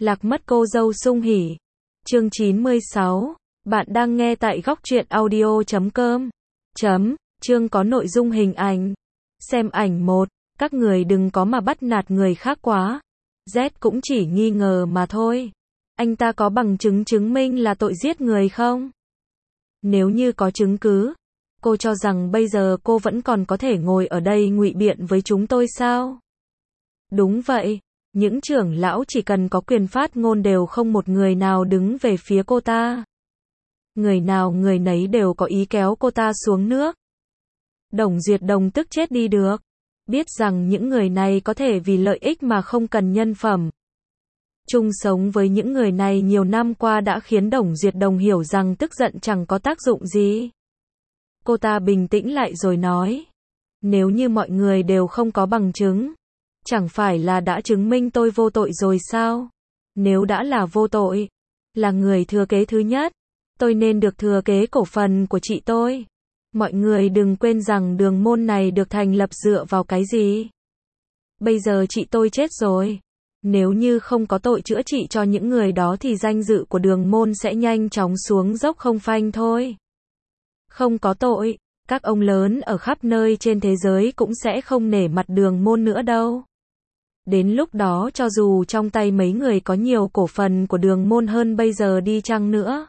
Lạc mất cô dâu sung hỉ. Chương 96. Bạn đang nghe tại góc truyện audio.com. Chương có nội dung hình ảnh. Xem ảnh 1. Các người đừng có mà bắt nạt người khác quá. Z cũng chỉ nghi ngờ mà thôi. Anh ta có bằng chứng chứng minh là tội giết người không? Nếu như có chứng cứ, cô cho rằng bây giờ cô vẫn còn có thể ngồi ở đây ngụy biện với chúng tôi sao? Đúng vậy. Những trưởng lão chỉ cần có quyền phát ngôn đều không một người nào đứng về phía cô ta. Người nào người nấy đều có ý kéo cô ta xuống nước. Đồng Duyệt Đồng tức chết đi được. Biết rằng những người này có thể vì lợi ích mà không cần nhân phẩm. Chung sống với những người này nhiều năm qua đã khiến Đồng Duyệt Đồng hiểu rằng tức giận chẳng có tác dụng gì. Cô ta bình tĩnh lại rồi nói. Nếu như mọi người đều không có bằng chứng, chẳng phải là đã chứng minh tôi vô tội rồi sao? Nếu đã là vô tội, là người thừa kế thứ nhất, tôi nên được thừa kế cổ phần của chị tôi. Mọi người đừng quên rằng đường môn này được thành lập dựa vào cái gì? Bây giờ chị tôi chết rồi. Nếu như không có tội chữa trị cho những người đó thì danh dự của đường môn sẽ nhanh chóng xuống dốc không phanh thôi. Không có tội, các ông lớn ở khắp nơi trên thế giới cũng sẽ không nể mặt đường môn nữa đâu. Đến lúc đó cho dù trong tay mấy người có nhiều cổ phần của đường môn hơn bây giờ đi chăng nữa,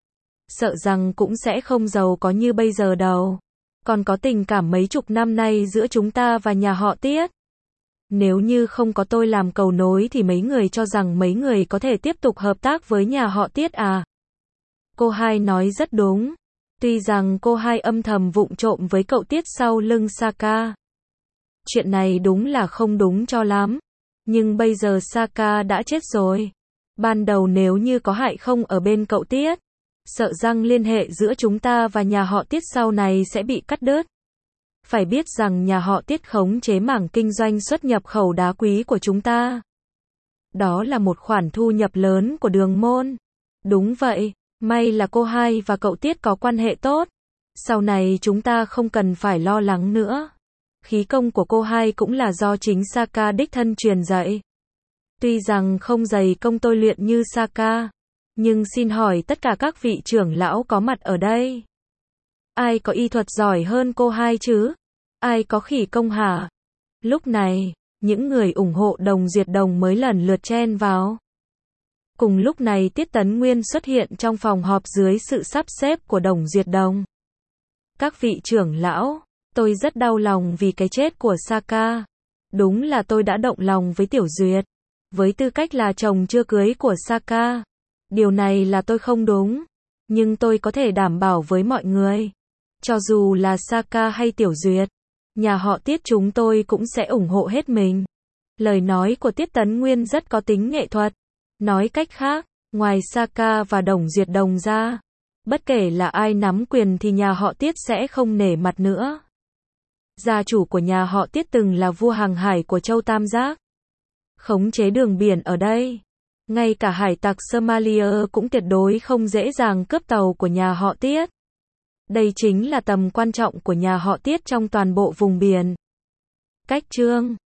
sợ rằng cũng sẽ không giàu có như bây giờ đâu. Còn có tình cảm mấy chục năm nay giữa chúng ta và nhà họ Tiết. Nếu như không có tôi làm cầu nối thì mấy người cho rằng mấy người có thể tiếp tục hợp tác với nhà họ Tiết à? Cô hai nói rất đúng. Tuy rằng cô hai âm thầm vụng trộm với cậu Tiết sau lưng Saka. Chuyện này đúng là không đúng cho lắm. Nhưng bây giờ Saka đã chết rồi. Ban đầu nếu như có hại không ở bên cậu Tiết, sợ rằng liên hệ giữa chúng ta và nhà họ Tiết sau này sẽ bị cắt đứt. Phải biết rằng nhà họ Tiết khống chế mảng kinh doanh xuất nhập khẩu đá quý của chúng ta. Đó là một khoản thu nhập lớn của đường môn. Đúng vậy, may là cô hai và cậu Tiết có quan hệ tốt. Sau này chúng ta không cần phải lo lắng nữa. Khí công của cô hai cũng là do chính Saka đích thân truyền dạy. Tuy rằng không dày công tôi luyện như Saka, nhưng xin hỏi tất cả các vị trưởng lão có mặt ở đây, ai có y thuật giỏi hơn cô hai chứ? Ai có khỉ công hả? Lúc này, những người ủng hộ Đồng Duyệt Đồng mới lần lượt chen vào. Cùng lúc này Tiết Tấn Nguyên xuất hiện trong phòng họp dưới sự sắp xếp của Đồng Duyệt Đồng. Các vị trưởng lão, tôi rất đau lòng vì cái chết của Saka. Đúng là tôi đã động lòng với Tiểu Duyệt. Với tư cách là chồng chưa cưới của Saka. Điều này là tôi không đúng. Nhưng tôi có thể đảm bảo với mọi người. Cho dù là Saka hay Tiểu Duyệt, nhà họ Tiết chúng tôi cũng sẽ ủng hộ hết mình. Lời nói của Tiết Tấn Nguyên rất có tính nghệ thuật. Nói cách khác, ngoài Saka và Đồng Duyệt Đồng ra, bất kể là ai nắm quyền thì nhà họ Tiết sẽ không nể mặt nữa. Gia chủ của nhà họ Tiết từng là vua hàng hải của châu Tam Giác. Khống chế đường biển ở đây. Ngay cả hải tặc Somalia cũng tuyệt đối không dễ dàng cướp tàu của nhà họ Tiết. Đây chính là tầm quan trọng của nhà họ Tiết trong toàn bộ vùng biển. Cách chương